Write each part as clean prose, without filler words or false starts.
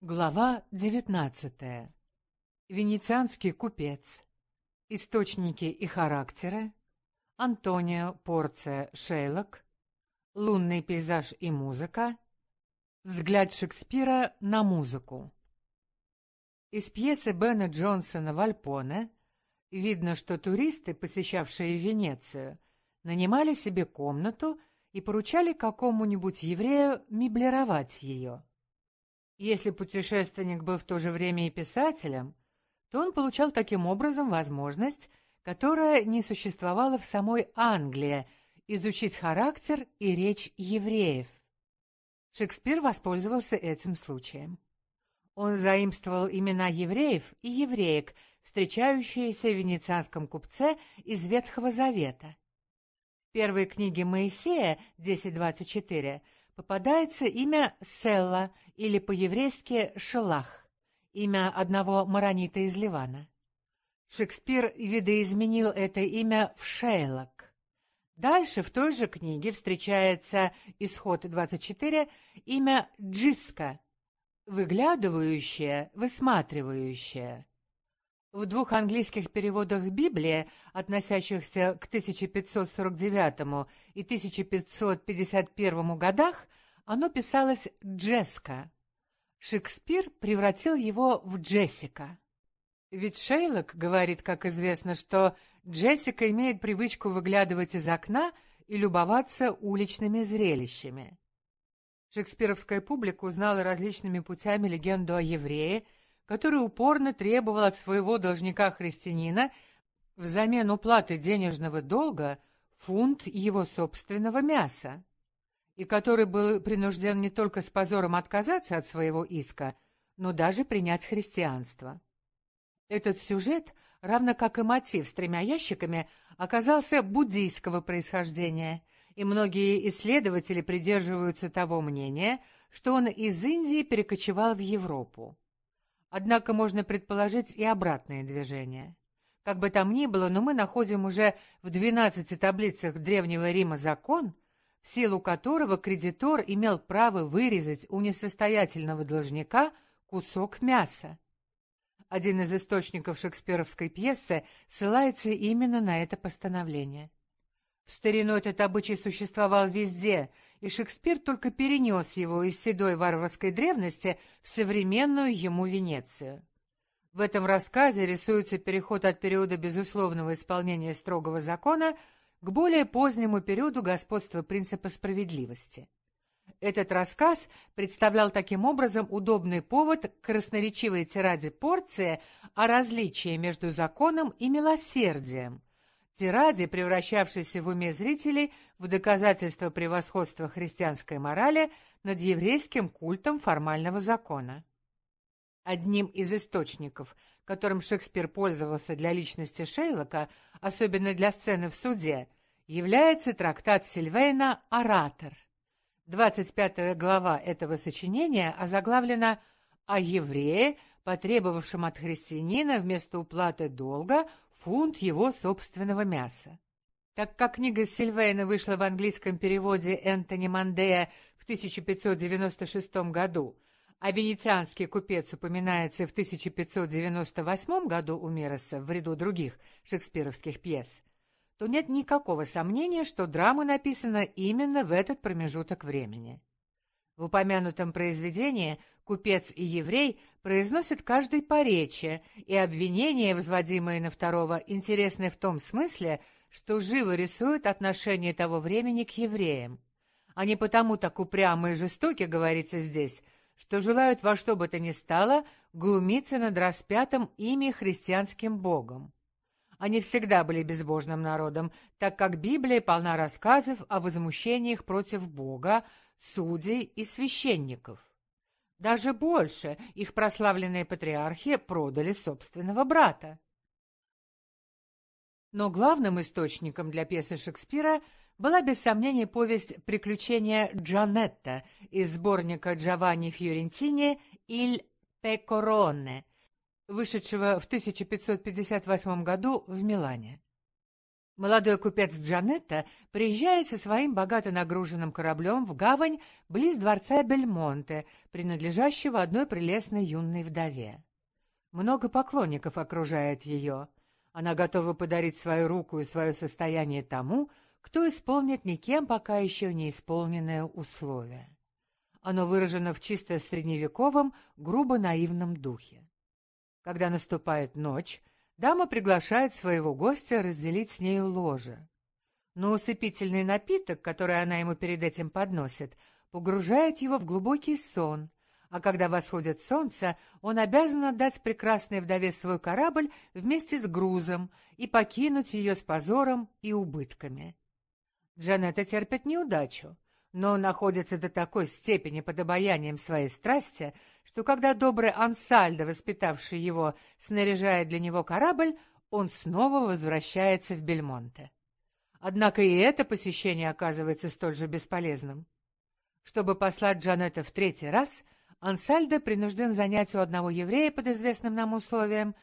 Глава 19. Венецианский купец. Источники и характеры. Антонио Порция Шейлок. Лунный пейзаж и музыка. Взгляд Шекспира на музыку. Из пьесы Бена Джонсона «Вальпоне» видно, что туристы, посещавшие Венецию, нанимали себе комнату и поручали какому-нибудь еврею меблировать ее. Если путешественник был в то же время и писателем, то он получал таким образом возможность, которая не существовала в самой Англии, изучить характер и речь евреев. Шекспир воспользовался этим случаем. Он заимствовал имена евреев и евреек, встречающиеся в венецианском купце из Ветхого Завета. В первой книге Моисея 10:24 попадается имя Селла, или по-еврейски Шелах, имя одного маронита из Ливана. Шекспир видоизменил это имя в Шейлок. Дальше в той же книге встречается Исход 24, имя Джиска, выглядывающее, высматривающее. В двух английских переводах Библии, относящихся к 1549 и 1551 годах, оно писалось Джеска. Шекспир превратил его в Джессика. Ведь Шейлок говорит, как известно, что Джессика имеет привычку выглядывать из окна и любоваться уличными зрелищами. Шекспировская публика узнала различными путями легенду о еврее, который упорно требовал от своего должника-христианина взамен уплаты денежного долга фунт его собственного мяса, и который был принужден не только с позором отказаться от своего иска, но даже принять христианство. Этот сюжет, равно как и мотив с 3 ящиками, оказался буддийского происхождения, и многие исследователи придерживаются того мнения, что он из Индии перекочевал в Европу. Однако можно предположить и обратное движение. Как бы там ни было, но мы находим уже в 12 таблицах Древнего Рима закон, в силу которого кредитор имел право вырезать у несостоятельного должника кусок мяса. Один из источников шекспировской пьесы ссылается именно на это постановление. В старину этот обычай существовал везде, и Шекспир только перенес его из седой варварской древности в современную ему Венецию. В этом рассказе рисуется переход от периода безусловного исполнения строгого закона к более позднему периоду господства принципа справедливости. Этот рассказ представлял таким образом удобный повод к красноречивой тираде Порция о различии между законом и милосердием, тираде, превращавшейся в уме зрителей в доказательство превосходства христианской морали над еврейским культом формального закона. Одним из источников, которым Шекспир пользовался для личности Шейлока, особенно для сцены в суде, является трактат Сильвейна «Оратор». 25 глава этого сочинения озаглавлена «О еврее, потребовавшем от христианина вместо уплаты долга фунт его собственного мяса». Так как книга Сильвейна вышла в английском переводе Энтони Мандея в 1596 году, а венецианский купец упоминается в 1598 году у Мироса в ряду других шекспировских пьес, то нет никакого сомнения, что драма написана именно в этот промежуток времени. В упомянутом произведении купец и еврей произносят каждый по речи, и обвинения, взводимые на второго, интересны в том смысле, что живо рисуют отношение того времени к евреям. Они потому так упрямы и жестоки, говорится здесь, что желают во что бы то ни стало глумиться над распятым ими христианским богом. Они всегда были безбожным народом, так как Библия полна рассказов о возмущениях против Бога, судей и священников. Даже больше, их прославленные патриархи продали собственного брата. Но главным источником для пьесы Шекспира была без сомнения повесть «Приключения Джанетта» из сборника Джованни Фьорентини «Иль Пеккороне», вышедшего в 1558 году в Милане. Молодой купец Джанетта приезжает со своим богато нагруженным кораблем в гавань близ дворца Бельмонте, принадлежащего одной прелестной юной вдове. Много поклонников окружает ее. Она готова подарить свою руку и свое состояние тому, кто исполнит никем пока еще не исполненное условие. Оно выражено в чисто средневековом, грубо наивном духе. Когда наступает ночь, дама приглашает своего гостя разделить с нею ложе. Но усыпительный напиток, который она ему перед этим подносит, погружает его в глубокий сон, а когда восходит солнце, он обязан отдать прекрасной вдове свой корабль вместе с грузом и покинуть ее с позором и убытками. Джанетта терпит неудачу, но находится до такой степени под обаянием своей страсти, что когда добрый Ансальдо, воспитавший его, снаряжает для него корабль, он снова возвращается в Бельмонте. Однако и это посещение оказывается столь же бесполезным. Чтобы послать Джанетту в третий раз, Ансальдо принужден занять у одного еврея под известным нам условием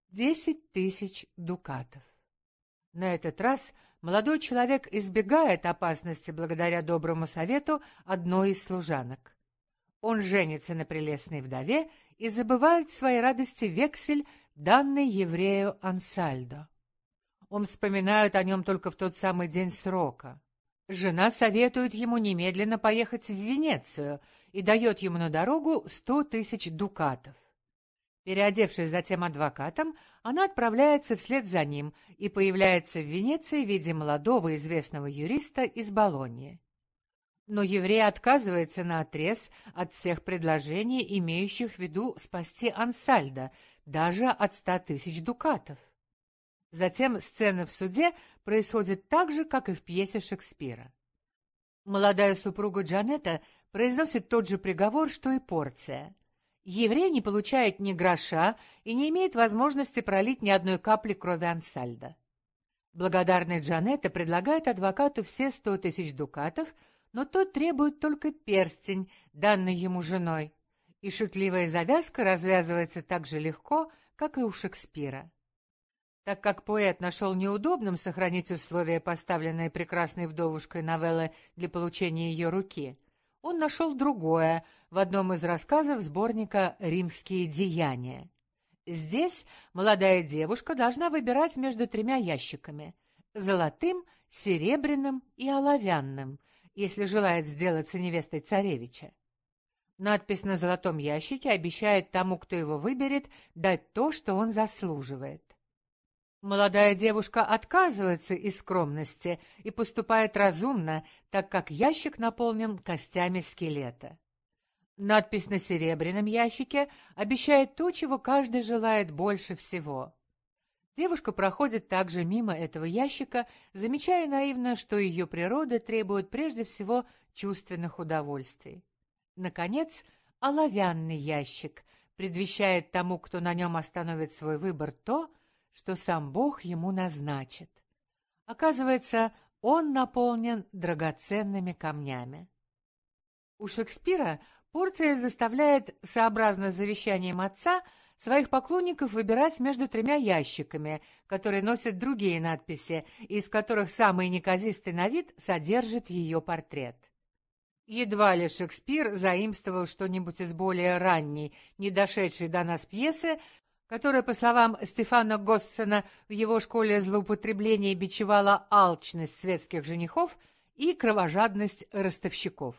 10 тысяч дукатов. На этот раз молодой человек избегает опасности благодаря доброму совету одной из служанок. Он женится на прелестной вдове и забывает в своей радости вексель, данный еврею Ансальдо. Он вспоминает о нем только в тот самый день срока. Жена советует ему немедленно поехать в Венецию и дает ему на дорогу 100 тысяч дукатов. Переодевшись затем адвокатом, она отправляется вслед за ним и появляется в Венеции в виде молодого известного юриста из Болоньи. Но еврей отказывается наотрез от всех предложений, имеющих в виду спасти Ансальдо, даже от 100 тысяч дукатов. Затем сцена в суде происходит так же, как и в пьесе Шекспира. Молодая супруга Джанетта произносит тот же приговор, что и Порция. Еврей не получает ни гроша и не имеет возможности пролить ни одной капли крови Ансальдо. Благодарный Джанетта предлагает адвокату все 100 тысяч дукатов, но тот требует только перстень, данный ему женой, и шутливая завязка развязывается так же легко, как и у Шекспира. Так как поэт нашел неудобным сохранить условия, поставленные прекрасной вдовушкой новеллы для получения ее руки, он нашел другое в одном из рассказов сборника «Римские деяния». Здесь молодая девушка должна выбирать между 3 ящиками – золотым, серебряным и оловянным, если желает сделаться невестой царевича. Надпись на золотом ящике обещает тому, кто его выберет, дать то, что он заслуживает. Молодая девушка отказывается из скромности и поступает разумно, так как ящик наполнен костями скелета. Надпись на серебряном ящике обещает то, чего каждый желает больше всего. Девушка проходит также мимо этого ящика, замечая наивно, что ее природа требует прежде всего чувственных удовольствий. Наконец, оловянный ящик предвещает тому, кто на нем остановит свой выбор, то, что сам Бог ему назначит. Оказывается, он наполнен драгоценными камнями. У Шекспира Порция заставляет, сообразно завещаниям отца, своих поклонников выбирать между 3 ящиками, которые носят другие надписи, из которых самый неказистый на вид содержит ее портрет. Едва ли Шекспир заимствовал что-нибудь из более ранней, не дошедшей до нас пьесы, которая, по словам Стефана Госсена, в его школе злоупотребления бичевала алчность светских женихов и кровожадность ростовщиков.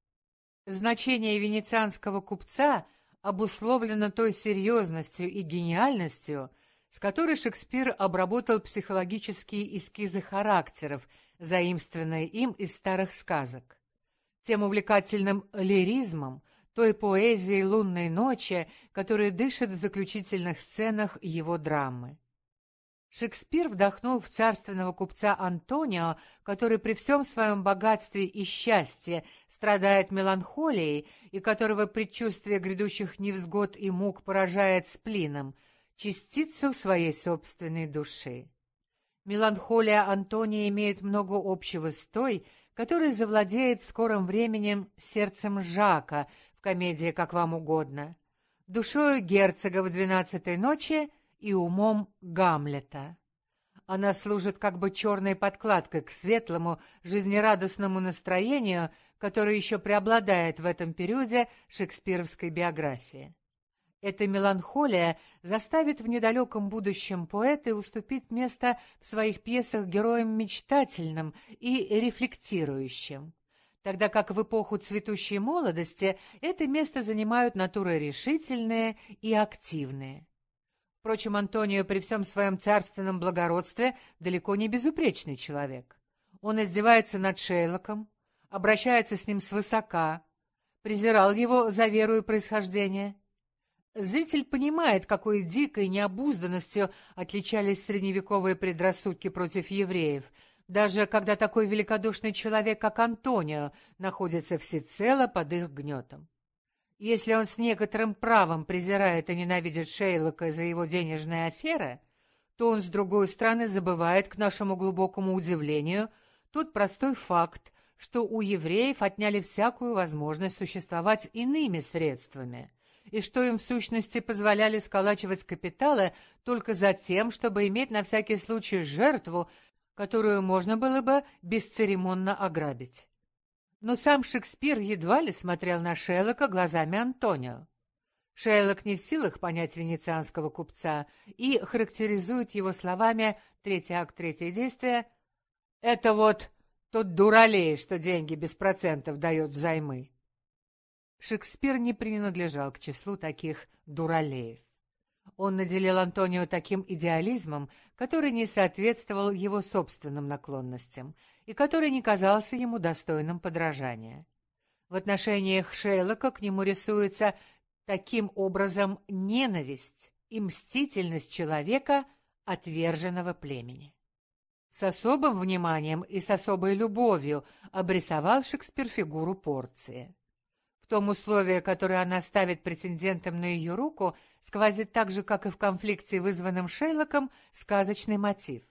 Значение венецианского купца обусловлено той серьезностью и гениальностью, с которой Шекспир обработал психологические эскизы характеров, заимствованные им из старых сказок, тем увлекательным лиризмом, той поэзией лунной ночи, которая дышит в заключительных сценах его драмы. Шекспир вдохнул в царственного купца Антонио, который при всем своем богатстве и счастье страдает меланхолией и которого предчувствие грядущих невзгод и мук поражает сплином, частицу своей собственной души. Меланхолия Антония имеет много общего с той, которая завладеет в скором времени сердцем Жака в комедии «Как вам угодно», душою герцога в «12-й ночи» и умом Гамлета. Она служит как бы черной подкладкой к светлому, жизнерадостному настроению, которое еще преобладает в этом периоде шекспировской биографии. Эта меланхолия заставит в недалеком будущем поэта уступить место в своих пьесах героям мечтательным и рефлектирующим, тогда как в эпоху цветущей молодости это место занимают натуры решительные и активные. Впрочем, Антонио при всем своем царственном благородстве далеко не безупречный человек. Он издевается над Шейлоком, обращается с ним свысока, презирал его за веру и происхождение. Зритель понимает, какой дикой необузданностью отличались средневековые предрассудки против евреев, даже когда такой великодушный человек, как Антонио, находится всецело под их гнетом. Если он с некоторым правом презирает и ненавидит Шейлока за его денежные аферы, то он, с другой стороны, забывает, к нашему глубокому удивлению, тот простой факт, что у евреев отняли всякую возможность существовать иными средствами, и что им в сущности позволяли сколачивать капиталы только за тем, чтобы иметь на всякий случай жертву, которую можно было бы бесцеремонно ограбить. Но сам Шекспир едва ли смотрел на Шейлока глазами Антонио. Шейлок не в силах понять венецианского купца и характеризует его словами третий акт, третье действие: «Это вот тот дуралей, что деньги без процентов дает взаймы». Шекспир не принадлежал к числу таких дуралеев. Он наделил Антонио таким идеализмом, который не соответствовал его собственным наклонностям и который не казался ему достойным подражания. В отношениях Шейлока к нему рисуется таким образом ненависть и мстительность человека, отверженного племени. С особым вниманием и с особой любовью обрисовал Шекспир фигуру Порции. В том условии, которое она ставит претендентам на ее руку, сквозит так же, как и в конфликте, вызванном Шейлоком, сказочный мотив.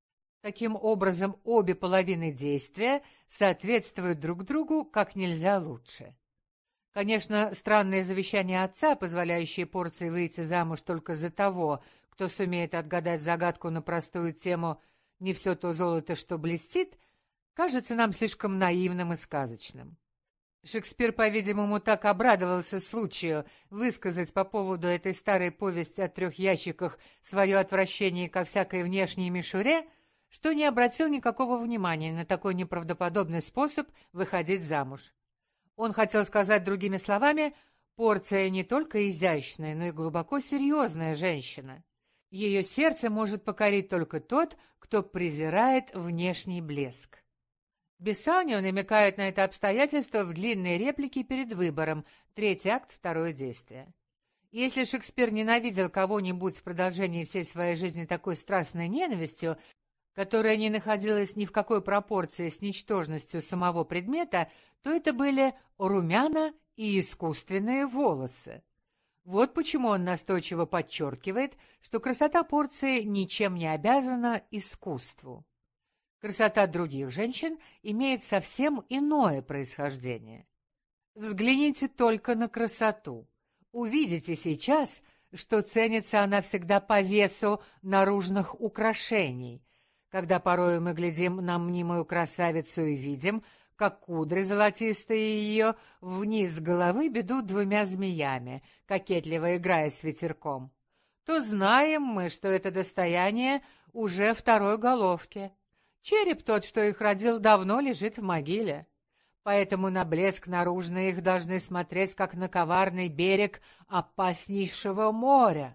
Таким образом, обе половины действия соответствуют друг другу как нельзя лучше. Конечно, странное завещание отца, позволяющее Порции выйти замуж только за того, кто сумеет отгадать загадку на простую тему «не все то золото, что блестит», кажется нам слишком наивным и сказочным. Шекспир, по-видимому, так обрадовался случаю высказать по поводу этой старой повести о 3 ящиках свое отвращение ко всякой внешней мишуре, что не обратил никакого внимания на такой неправдоподобный способ выходить замуж. Он хотел сказать другими словами: Порция не только изящная, но и глубоко серьезная женщина. Ее сердце может покорить только тот, кто презирает внешний блеск. Бессанио намекает на это обстоятельство в длинной реплике перед выбором, 3 акт, 2 действие. Если Шекспир ненавидел кого-нибудь в продолжении всей своей жизни такой страстной ненавистью, которая не находилась ни в какой пропорции с ничтожностью самого предмета, то это были румяна и искусственные волосы. Вот почему он настойчиво подчеркивает, что красота Порции ничем не обязана искусству. Красота других женщин имеет совсем иное происхождение. Взгляните только на красоту. Увидите сейчас, что ценится она всегда по весу наружных украшений, когда порою мы глядим на мнимую красавицу и видим, как кудри золотистые ее вниз головы бедут 2 змеями, кокетливо играя с ветерком, то знаем мы, что это достояние уже 2 головки. Череп тот, что их родил, давно лежит в могиле. Поэтому на блеск наружный их должны смотреть, как на коварный берег опаснейшего моря.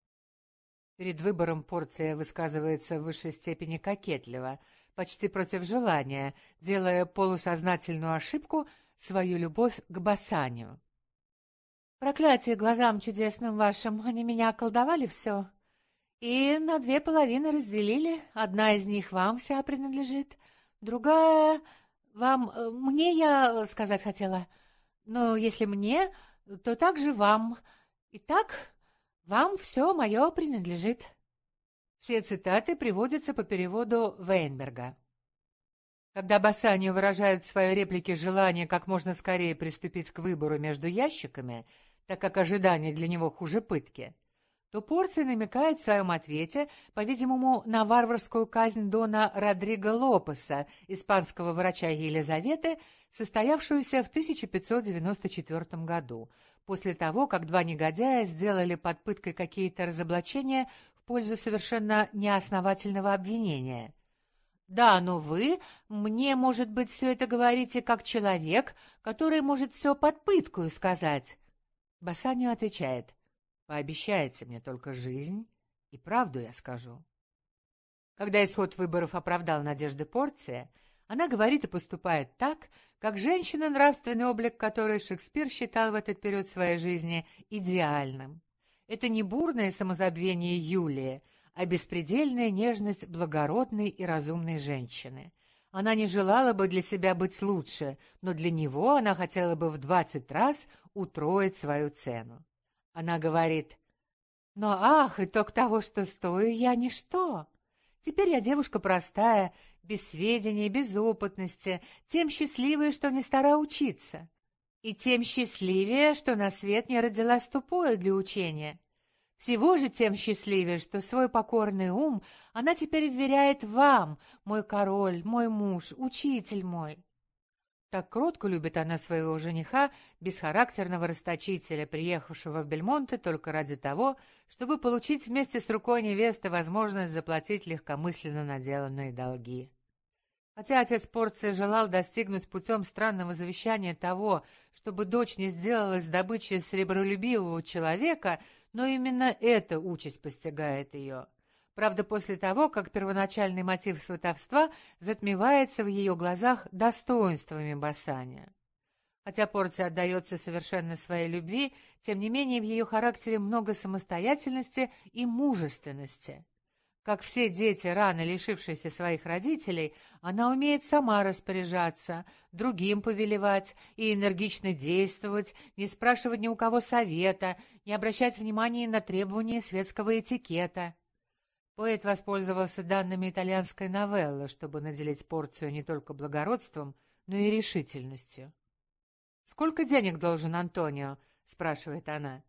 Перед выбором Порция высказывается в высшей степени кокетливо, почти против желания, делая полусознательную ошибку свою любовь к Бассанию. «Проклятие глазам чудесным вашим, они меня околдовали все, и на 2 половины разделили, одна из них вам вся принадлежит, другая вам, мне я сказать хотела, но если мне, то также вам, итак, вам все мое принадлежит». Все цитаты приводятся по переводу Вейнберга. Когда Бассанио выражает в своей реплике желание как можно скорее приступить к выбору между ящиками, так как ожидание для него хуже пытки, то Порция намекает в своем ответе, по-видимому, на варварскую казнь дона Родриго Лопеса, испанского врача Елизаветы, состоявшуюся в 1594 году, после того, как два негодяя сделали под пыткой какие-то разоблачения в пользу совершенно неосновательного обвинения. «Да, но вы мне, может быть, все это говорите как человек, который может все под пыткою сказать». Бассанию отвечает: «Пообещайте мне только жизнь, и правду я скажу». Когда исход выборов оправдал надежды Порция, она говорит и поступает так, как женщина, нравственный облик которой Шекспир считал в этот период своей жизни идеальным. Это не бурное самозабвение Юлии, а беспредельная нежность благородной и разумной женщины. Она не желала бы для себя быть лучше, но для него она хотела бы в 20 раз утроить свою цену. Она говорит: «Но ах, итог того, что стою, я ничто. Теперь я девушка простая, без сведений, без опытности, тем счастливее, что не стара учиться, и тем счастливее, что на свет не родилась тупою для учения. Всего же тем счастливее, что свой покорный ум она теперь вверяет вам, мой король, мой муж, учитель мой». Так кротко любит она своего жениха, бесхарактерного расточителя, приехавшего в Бельмонте только ради того, чтобы получить вместе с рукой невесты возможность заплатить легкомысленно наделанные долги. Хотя отец Порции желал достигнуть путем странного завещания того, чтобы дочь не сделалась добычей сребролюбивого человека, но именно эта участь постигает ее. Правда, после того, как первоначальный мотив сватовства затмевается в ее глазах достоинствами Бассания. Хотя Порция отдается совершенно своей любви, тем не менее в ее характере много самостоятельности и мужественности. Как все дети, рано лишившиеся своих родителей, она умеет сама распоряжаться, другим повелевать и энергично действовать, не спрашивать ни у кого совета, не обращать внимания на требования светского этикета. Поэт воспользовался данными итальянской новеллы, чтобы наделить Порцию не только благородством, но и решительностью. «Сколько денег должен Антонио?» — спрашивает она.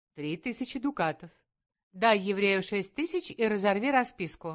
3000 дукатов. Дай еврею 6000 и разорви расписку».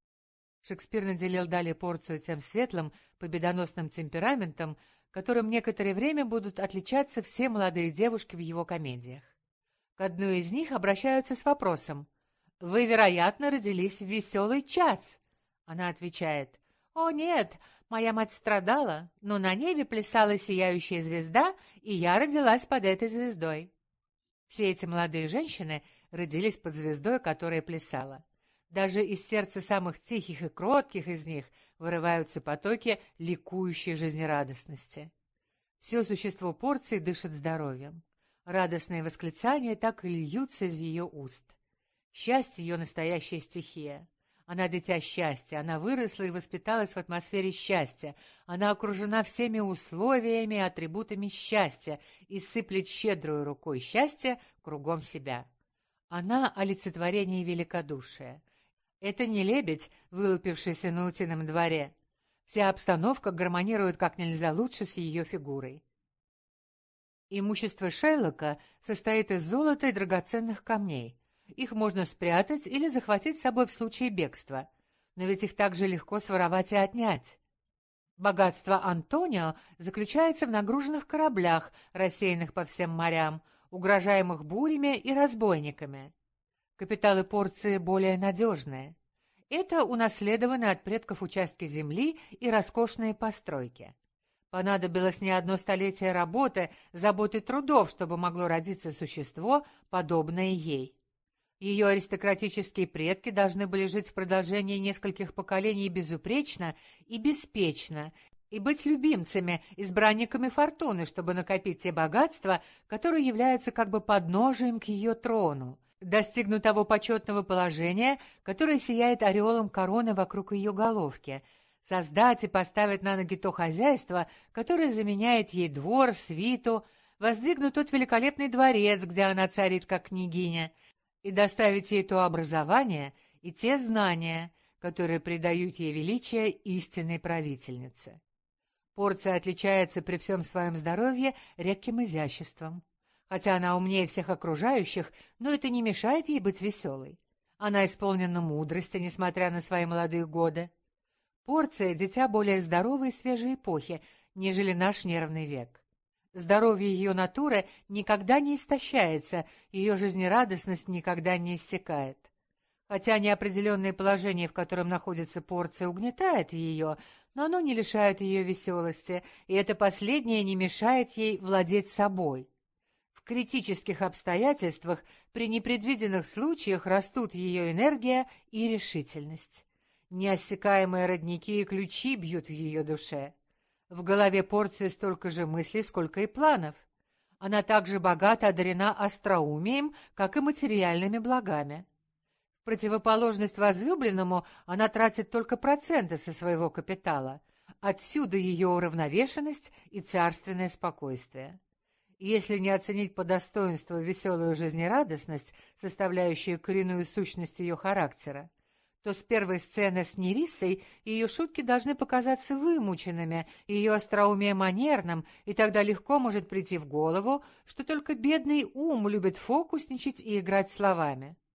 Шекспир наделил далее Порцию тем светлым, победоносным темпераментом, которым некоторое время будут отличаться все молодые девушки в его комедиях. К одной из них обращаются с вопросом: «Вы, вероятно, родились в веселый час?» Она отвечает: «О, нет, моя мать страдала, но на небе плясала сияющая звезда, и я родилась под этой звездой». Все эти молодые женщины родились под звездой, которая плясала. Даже из сердца самых тихих и кротких из них вырываются потоки ликующей жизнерадостности. Все существо Порции дышит здоровьем. Радостные восклицания так и льются из ее уст. Счастье — ее настоящая стихия. Она дитя счастья, она выросла и воспиталась в атмосфере счастья, она окружена всеми условиями и атрибутами счастья и сыплет щедрой рукой счастья кругом себя. Она — олицетворение великодушия. Это не лебедь, вылупившийся на утином дворе. Вся обстановка гармонирует как нельзя лучше с ее фигурой. Имущество Шейлока состоит из золота и драгоценных камней. Их можно спрятать или захватить с собой в случае бегства, но ведь их также легко своровать и отнять. Богатство Антонио заключается в нагруженных кораблях, рассеянных по всем морям, угрожаемых бурями и разбойниками. Капиталы Порции более надежные. Это унаследованные от предков участки земли и роскошные постройки. Понадобилось не одно столетие работы, заботы трудов, чтобы могло родиться существо, подобное ей. Ее аристократические предки должны были жить в продолжении нескольких поколений безупречно и беспечно, и быть любимцами, избранниками фортуны, чтобы накопить те богатства, которые являются как бы подножием к ее трону, достигнуть того почетного положения, которое сияет ореолом короны вокруг ее головки, создать и поставить на ноги то хозяйство, которое заменяет ей двор, свиту, воздвигнуть тот великолепный дворец, где она царит как княгиня, и доставить ей то образование и те знания, которые придают ей величие истинной правительницы. Порция отличается при всем своем здоровье редким изяществом. Хотя она умнее всех окружающих, но это не мешает ей быть веселой. Она исполнена мудрости, несмотря на свои молодые годы. Порция — дитя более здоровой и свежей эпохи, нежели наш нервный век. Здоровье ее натуры никогда не истощается, ее жизнерадостность никогда не иссякает. Хотя неопределенное положение, в котором находится порция, угнетает ее, но оно не лишает ее веселости, и это последнее не мешает ей владеть собой. В критических обстоятельствах, при непредвиденных случаях растут ее энергия и решительность. Неоссякаемые родники и ключи бьют в ее душе. В голове порции столько же мыслей, сколько и планов. Она также богато одарена остроумием, как и материальными благами. В противоположность возлюбленному она тратит только проценты со своего капитала. Отсюда ее уравновешенность и царственное спокойствие. Если не оценить по достоинству веселую жизнерадостность, составляющую коренную сущность ее характера, то с первой сцены с Нериссой ее шутки должны показаться вымученными, ее остроумие манерным, и тогда легко может прийти в голову, что только бедный ум любит фокусничать и играть словами.